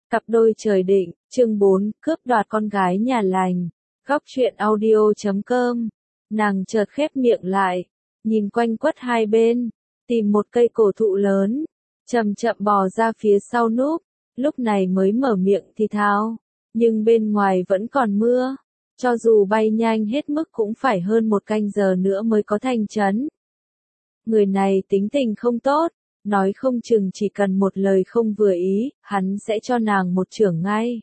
Cặp đôi trời định, chương 4, cướp đoạt con gái nhà lành. Góc truyện audio.com. Nàng chợt khép miệng lại, nhìn quanh quất hai bên, tìm một cây cổ thụ lớn, chậm chậm bò ra phía sau núp, lúc này mới mở miệng thì thào, nhưng bên ngoài vẫn còn mưa, cho dù bay nhanh hết mức cũng phải hơn một canh giờ nữa mới có thành trấn. Người này tính tình không tốt, nói không chừng chỉ cần một lời không vừa ý, hắn sẽ cho nàng một chưởng ngay.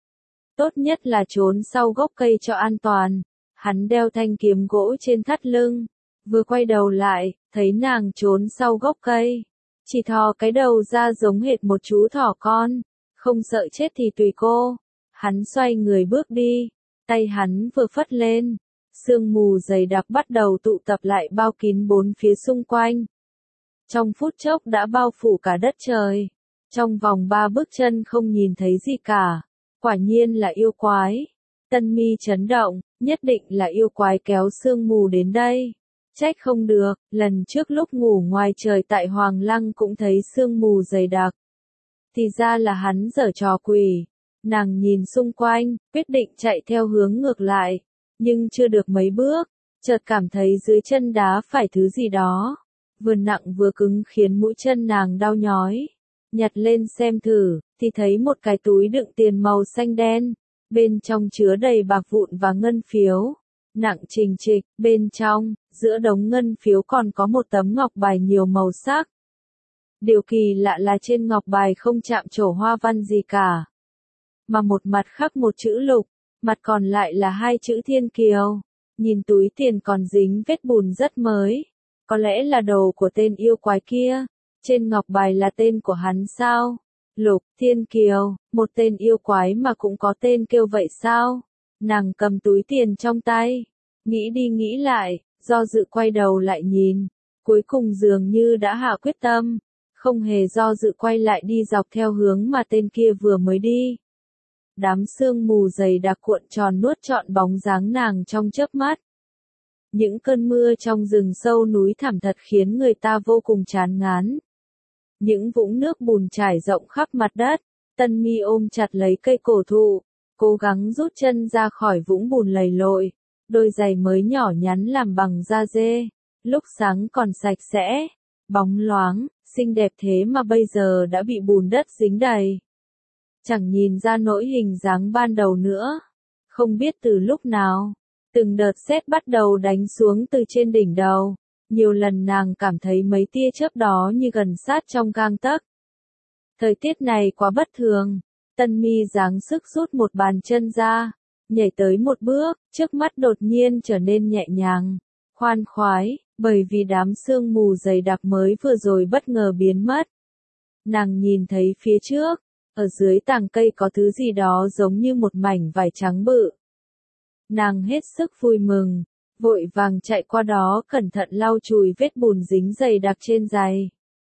Tốt nhất là trốn sau gốc cây cho an toàn. Hắn đeo thanh kiếm gỗ trên thắt lưng, vừa quay đầu lại, thấy nàng trốn sau gốc cây, chỉ thò cái đầu ra giống hệt một chú thỏ con, không sợ chết thì tùy cô. Hắn xoay người bước đi, tay hắn vừa phất lên, sương mù dày đặc bắt đầu tụ tập lại bao kín bốn phía xung quanh. Trong phút chốc đã bao phủ cả đất trời, trong vòng 3 bước chân không nhìn thấy gì cả, quả nhiên là yêu quái. Tân mi chấn động, nhất định là yêu quái kéo sương mù đến đây. Trách không được, lần trước lúc ngủ ngoài trời tại Hoàng Lăng cũng thấy sương mù dày đặc. Thì ra là hắn giở trò quỷ. Nàng nhìn xung quanh, quyết định chạy theo hướng ngược lại, nhưng chưa được mấy bước, chợt cảm thấy dưới chân đá phải thứ gì đó, vừa nặng vừa cứng khiến mũi chân nàng đau nhói. Nhặt lên xem thử, thì thấy một cái túi đựng tiền màu xanh đen, bên trong chứa đầy bạc vụn và ngân phiếu, nặng trình trịch, bên trong, giữa đống ngân phiếu còn có một tấm ngọc bài nhiều màu sắc. Điều kỳ lạ là trên ngọc bài không chạm trổ hoa văn gì cả, mà một mặt khắc một chữ lục, mặt còn lại là hai chữ Thiên Kiều. Nhìn túi tiền còn dính vết bùn rất mới, có lẽ là đồ của tên yêu quái kia. Trên ngọc bài là tên của hắn sao? Lục Thiên Kiều, một tên yêu quái mà cũng có tên kêu vậy sao? Nàng cầm túi tiền trong tay, nghĩ đi nghĩ lại, do dự quay đầu lại nhìn, cuối cùng dường như đã hạ quyết tâm, không hề do dự quay lại đi dọc theo hướng mà tên kia vừa mới đi. Đám sương mù dày đặc cuộn tròn nuốt trọn bóng dáng nàng trong chớp mắt. Những cơn mưa trong rừng sâu núi thẳm thật khiến người ta vô cùng chán ngán. Những vũng nước bùn trải rộng khắp mặt đất, Tân Mi ôm chặt lấy cây cổ thụ, cố gắng rút chân ra khỏi vũng bùn lầy lội. Đôi giày mới nhỏ nhắn làm bằng da dê, lúc sáng còn sạch sẽ, bóng loáng, xinh đẹp thế mà bây giờ đã bị bùn đất dính đầy. Chẳng nhìn ra nỗi hình dáng ban đầu nữa. Không biết từ lúc nào, từng đợt sét bắt đầu đánh xuống từ trên đỉnh đầu. Nhiều lần nàng cảm thấy mấy tia chớp đó như gần sát trong gang tấc. Thời tiết này quá bất thường, Tân Mi giáng sức rút một bàn chân ra, nhảy tới một bước, trước mắt đột nhiên trở nên nhẹ nhàng, khoan khoái, bởi vì đám sương mù dày đặc mới vừa rồi bất ngờ biến mất. Nàng nhìn thấy phía trước, ở dưới tàng cây có thứ gì đó giống như một mảnh vải trắng bự. Nàng hết sức vui mừng, vội vàng chạy qua đó cẩn thận lau chùi vết bùn dính dày đặc trên giày.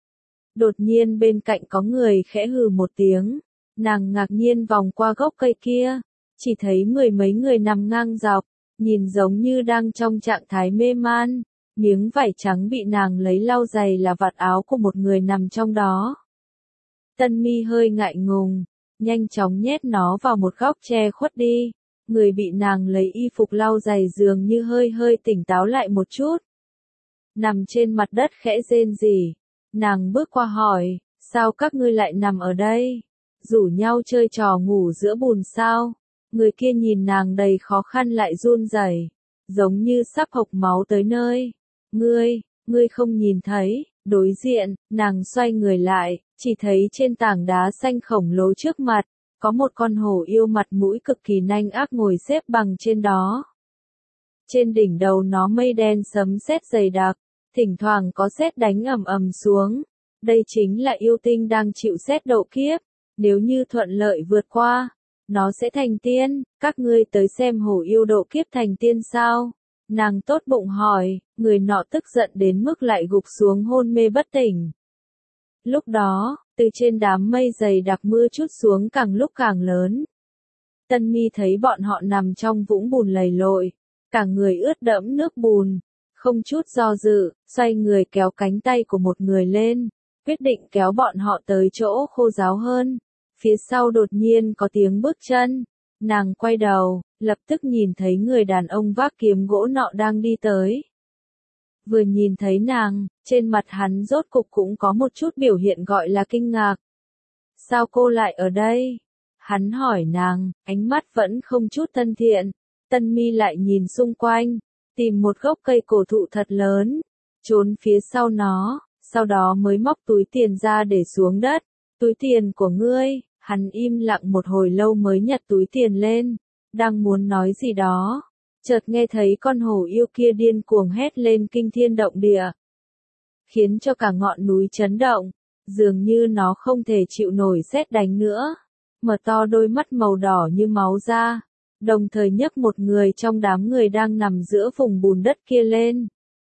Đột nhiên bên cạnh có người khẽ hừ một tiếng, nàng ngạc nhiên vòng qua gốc cây kia, chỉ thấy mười mấy người nằm ngang dọc, nhìn giống như đang trong trạng thái mê man. Miếng vải trắng bị nàng lấy lau giày là vạt áo của một người nằm trong đó. Tân Mi hơi ngại ngùng, nhanh chóng nhét nó vào một góc che khuất đi. Người bị nàng lấy y phục lau giày dường như hơi tỉnh táo lại một chút. Nằm trên mặt đất khẽ rên rỉ. Nàng bước qua hỏi, sao các ngươi lại nằm ở đây? Rủ nhau chơi trò ngủ giữa bùn sao? Người kia nhìn nàng đầy khó khăn lại run rẩy, giống như sắp hộc máu tới nơi. Ngươi không nhìn thấy. Đối diện, nàng xoay người lại, chỉ thấy trên tảng đá xanh khổng lồ trước mặt, có một con hổ yêu mặt mũi cực kỳ nanh ác ngồi xếp bằng trên đó. Trên đỉnh đầu nó mây đen sấm sét dày đặc, thỉnh thoảng có sét đánh ầm ầm xuống. Đây chính là yêu tinh đang chịu sét độ kiếp, nếu như thuận lợi vượt qua, nó sẽ thành tiên. Các ngươi tới xem hổ yêu độ kiếp thành tiên sao? Nàng tốt bụng hỏi, người nọ tức giận đến mức lại gục xuống hôn mê bất tỉnh. Lúc đó, từ trên đám mây dày đặc mưa trút xuống càng lúc càng lớn. Tân Mi thấy bọn họ nằm trong vũng bùn lầy lội, cả người ướt đẫm nước bùn, không chút do dự, xoay người kéo cánh tay của một người lên, quyết định kéo bọn họ tới chỗ khô ráo hơn. Phía sau đột nhiên có tiếng bước chân. Nàng quay đầu, lập tức nhìn thấy người đàn ông vác kiếm gỗ nọ đang đi tới. Vừa nhìn thấy nàng, trên mặt hắn rốt cục cũng có một chút biểu hiện gọi là kinh ngạc. Sao cô lại ở đây? Hắn hỏi nàng, ánh mắt vẫn không chút thân thiện. Tân Mi lại nhìn xung quanh, tìm một gốc cây cổ thụ thật lớn, trốn phía sau nó, sau đó mới móc túi tiền ra để xuống đất. Túi tiền của ngươi. Hắn im lặng một hồi lâu mới nhặt túi tiền lên, đang muốn nói gì đó, chợt nghe thấy con hổ yêu kia điên cuồng hét lên kinh thiên động địa, khiến cho cả ngọn núi chấn động, dường như nó không thể chịu nổi sét đánh nữa, mở to đôi mắt màu đỏ như máu ra, đồng thời nhấc một người trong đám người đang nằm giữa vùng bùn đất kia lên.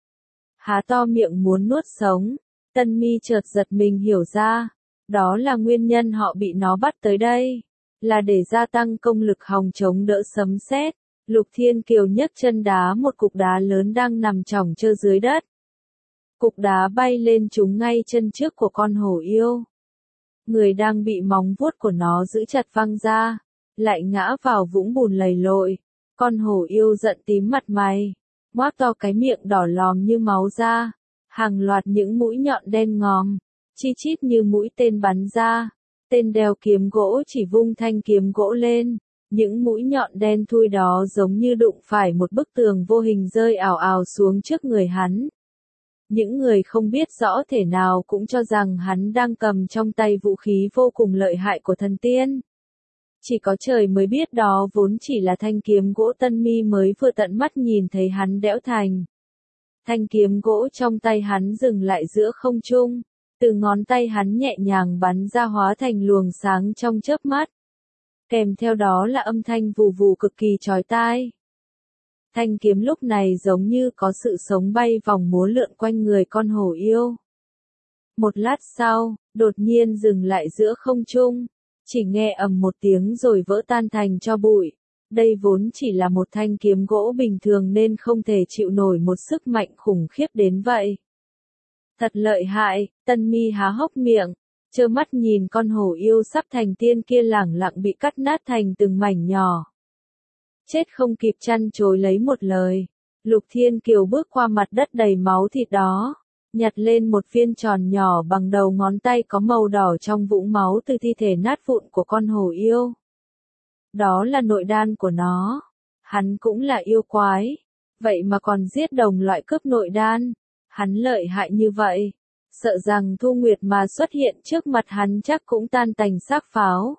Há to miệng muốn nuốt sống, Tân Mi chợt giật mình hiểu ra. Đó là nguyên nhân họ bị nó bắt tới đây, là để gia tăng công lực hòng chống đỡ sấm sét. Lục Thiên Kiều nhấc chân đá một cục đá lớn đang nằm chỏng trơ dưới đất. Cục đá bay lên trúng ngay chân trước của con hổ yêu. Người đang bị móng vuốt của nó giữ chặt văng ra, lại ngã vào vũng bùn lầy lội. Con hổ yêu giận tím mặt mày, ngoác to cái miệng đỏ lòm như máu ra, hàng loạt những mũi nhọn đen ngòm. Chi chít như mũi tên bắn ra, tên đeo kiếm gỗ chỉ vung thanh kiếm gỗ lên, những mũi nhọn đen thui đó giống như đụng phải một bức tường vô hình rơi ào ào xuống trước người hắn. Những người không biết rõ thể nào cũng cho rằng hắn đang cầm trong tay vũ khí vô cùng lợi hại của thần tiên. Chỉ có trời mới biết đó vốn chỉ là thanh kiếm gỗ Tân Mi mới vừa tận mắt nhìn thấy hắn đẽo thành. Thanh kiếm gỗ trong tay hắn dừng lại giữa không trung. Từ ngón tay hắn nhẹ nhàng bắn ra hóa thành luồng sáng trong chớp mắt. Kèm theo đó là âm thanh vù vù cực kỳ chói tai. Thanh kiếm lúc này giống như có sự sống bay vòng múa lượn quanh người con hổ yêu. Một lát sau, đột nhiên dừng lại giữa không trung, chỉ nghe ầm một tiếng rồi vỡ tan thành tro bụi. Đây vốn chỉ là một thanh kiếm gỗ bình thường nên không thể chịu nổi một sức mạnh khủng khiếp đến vậy. Thật lợi hại, Tân Mi há hốc miệng, trơ mắt nhìn con hổ yêu sắp thành tiên kia lẳng lặng bị cắt nát thành từng mảnh nhỏ. Chết không kịp chăn chối lấy một lời, Lục Thiên Kiều bước qua mặt đất đầy máu thịt đó, nhặt lên một viên tròn nhỏ bằng đầu ngón tay có màu đỏ trong vũng máu từ thi thể nát vụn của con hổ yêu. Đó là nội đan của nó, hắn cũng là yêu quái, vậy mà còn giết đồng loại cướp nội đan. Hắn lợi hại như vậy, sợ rằng Thu Nguyệt mà xuất hiện trước mặt hắn chắc cũng tan tành xác pháo.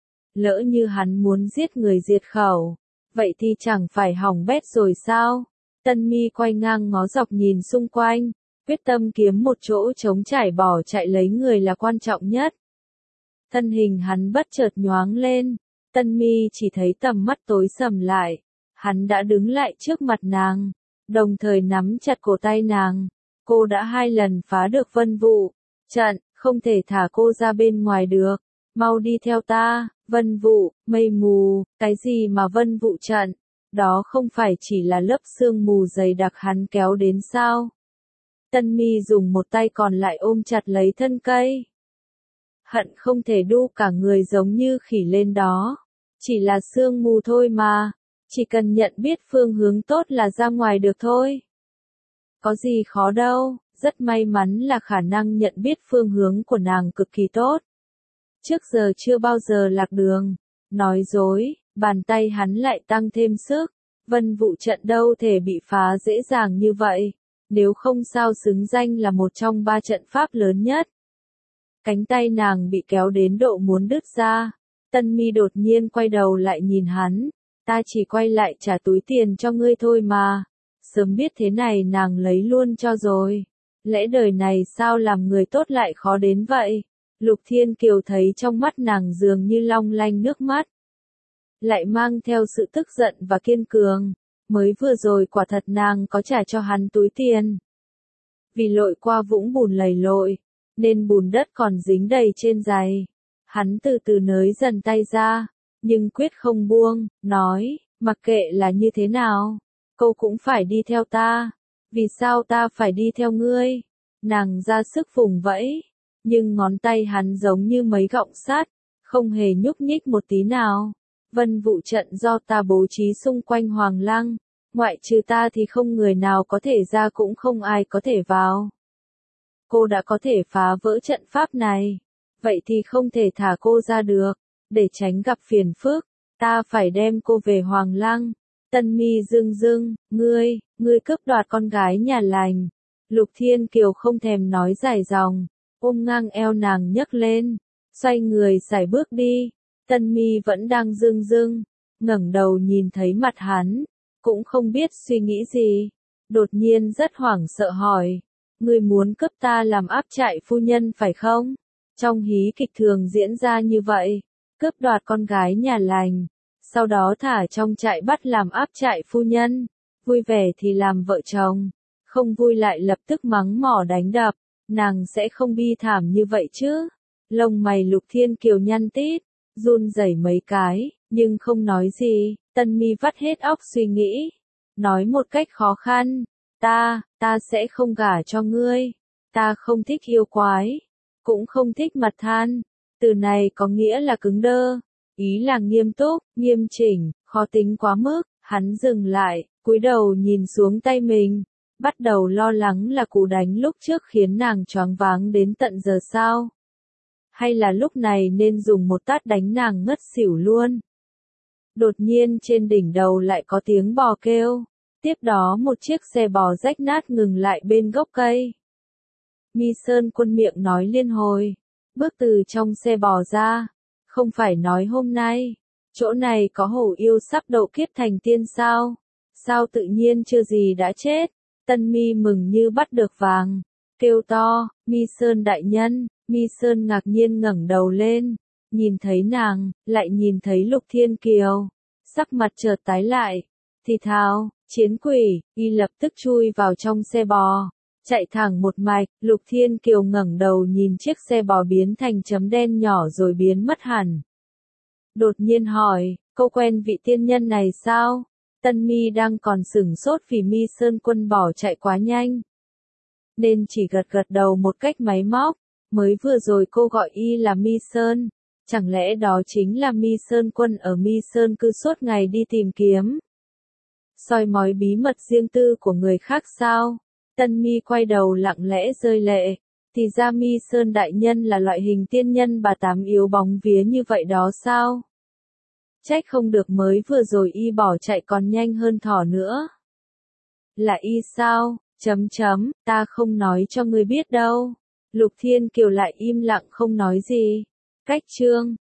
Lỡ như hắn muốn giết người diệt khẩu, vậy thì chẳng phải hỏng bét rồi sao? Tân Mi quay ngang ngó dọc nhìn xung quanh, quyết tâm kiếm một chỗ trống trải bỏ chạy lấy người là quan trọng nhất. Thân hình hắn bất chợt nhoáng lên, Tân Mi chỉ thấy tầm mắt tối sầm lại, hắn đã đứng lại trước mặt nàng, đồng thời nắm chặt cổ tay nàng. Cô đã 2 lần phá được Vân Vụ trận, không thể thả cô ra bên ngoài được. Mau đi theo ta, Vân Vụ, mây mù, cái gì mà Vân Vụ trận? Đó không phải chỉ là lớp sương mù dày đặc hắn kéo đến sao? Tân Mi dùng một tay còn lại ôm chặt lấy thân cây. Hận không thể đu cả người giống như khỉ lên đó. Chỉ là sương mù thôi mà, chỉ cần nhận biết phương hướng tốt là ra ngoài được thôi. Có gì khó đâu, rất may mắn là khả năng nhận biết phương hướng của nàng cực kỳ tốt. Trước giờ chưa bao giờ lạc đường. Nói dối, bàn tay hắn lại tăng thêm sức. Vân Vụ trận đâu thể bị phá dễ dàng như vậy. Nếu không sao xứng danh là một trong 3 trận pháp lớn nhất. Cánh tay nàng bị kéo đến độ muốn đứt ra. Tân Mi đột nhiên quay đầu lại nhìn hắn. Ta chỉ quay lại trả túi tiền cho ngươi thôi mà. Sớm biết thế này nàng lấy luôn cho rồi. Lẽ đời này sao làm người tốt lại khó đến vậy? Lục Thiên Kiều thấy trong mắt nàng dường như long lanh nước mắt. Lại mang theo sự tức giận và kiên cường. Mới vừa rồi quả thật nàng có trả cho hắn túi tiền. Vì lội qua vũng bùn lầy lội, nên bùn đất còn dính đầy trên giày. Hắn từ từ nới dần tay ra, nhưng quyết không buông, nói, mặc kệ là như thế nào, cô cũng phải đi theo ta. Vì sao ta phải đi theo ngươi? Nàng ra sức vùng vẫy, nhưng ngón tay hắn giống như mấy gọng sắt, không hề nhúc nhích một tí nào. Vân vụ trận do ta bố trí xung quanh Hoàng Lăng, ngoại trừ ta thì không người nào có thể ra cũng không ai có thể vào. Cô đã có thể phá vỡ trận pháp này, vậy thì không thể thả cô ra được, để tránh gặp phiền phức, ta phải đem cô về Hoàng Lăng. Tân Mi rưng rưng, ngươi cướp đoạt con gái nhà lành. Lục Thiên Kiều không thèm nói dài dòng, ôm ngang eo nàng nhấc lên, xoay người sải bước đi. Tân Mi vẫn đang rưng rưng, ngẩng đầu nhìn thấy mặt hắn, cũng không biết suy nghĩ gì, đột nhiên rất hoảng sợ hỏi, ngươi muốn cướp ta làm áp trại phu nhân phải không? Trong hí kịch thường diễn ra như vậy, cướp đoạt con gái nhà lành, sau đó thả trong trại bắt làm áp trại phu nhân, vui vẻ thì làm vợ chồng, không vui lại lập tức mắng mỏ đánh đập, nàng sẽ không bi thảm như vậy chứ? Lông mày Lục Thiên Kiều nhăn tít, run rẩy mấy cái, nhưng không nói gì. Tân Mi vắt hết óc suy nghĩ, nói một cách khó khăn, ta sẽ không gả cho ngươi, ta không thích yêu quái, cũng không thích mặt than, từ này có nghĩa là cứng đơ, ý là nghiêm túc, nghiêm chỉnh, khó tính quá mức. Hắn dừng lại, cúi đầu nhìn xuống tay mình, bắt đầu lo lắng là cú đánh lúc trước khiến nàng choáng váng đến tận giờ sao? Hay là lúc này nên dùng một tát đánh nàng ngất xỉu luôn? Đột nhiên trên đỉnh đầu lại có tiếng bò kêu, tiếp đó một chiếc xe bò rách nát ngừng lại bên gốc cây. Mi Sơn Quân miệng nói liên hồi, bước từ trong xe bò ra, không phải nói hôm nay, chỗ này có hổ yêu sắp độ kiếp thành tiên sao? Sao tự nhiên chưa gì đã chết? Tân Mi mừng như bắt được vàng, kêu to, Mi Sơn đại nhân. Mi Sơn ngạc nhiên ngẩng đầu lên, nhìn thấy nàng, lại nhìn thấy Lục Thiên Kiều, sắc mặt chợt tái lại, thì thào, chiến quỷ, y lập tức chui vào trong xe bò, chạy thẳng một mạch. Lục Thiên Kiều ngẩng đầu nhìn chiếc xe bò biến thành chấm đen nhỏ rồi biến mất hẳn. Đột nhiên hỏi, cô quen vị tiên nhân này sao? Tân Mi đang còn sửng sốt vì Mi Sơn Quân bỏ chạy quá nhanh, nên chỉ gật gật đầu một cách máy móc. Mới vừa rồi cô gọi y là Mi Sơn, chẳng lẽ đó chính là Mi Sơn Quân ở Mi Sơn cư suốt ngày đi tìm kiếm, soi mói bí mật riêng tư của người khác sao? Tân Mi quay đầu lặng lẽ rơi lệ, thì ra Mi Sơn đại nhân là loại hình tiên nhân bà tám yếu bóng vía như vậy đó sao? Trách không được mới vừa rồi y bỏ chạy còn nhanh hơn thỏ nữa. Là y sao? Ta không nói cho ngươi biết đâu. Lục Thiên Kiều lại im lặng không nói gì. Cách chương